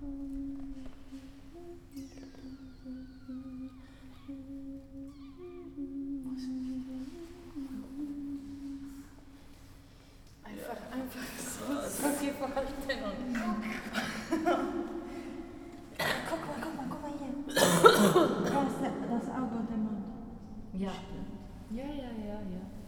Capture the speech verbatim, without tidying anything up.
Einfach, einfach so, so viel Vorstellung. Guck mal, guck mal, guck mal hier. Da ist der, das Auge und der Mund. Ja. Ja, ja, ja, ja.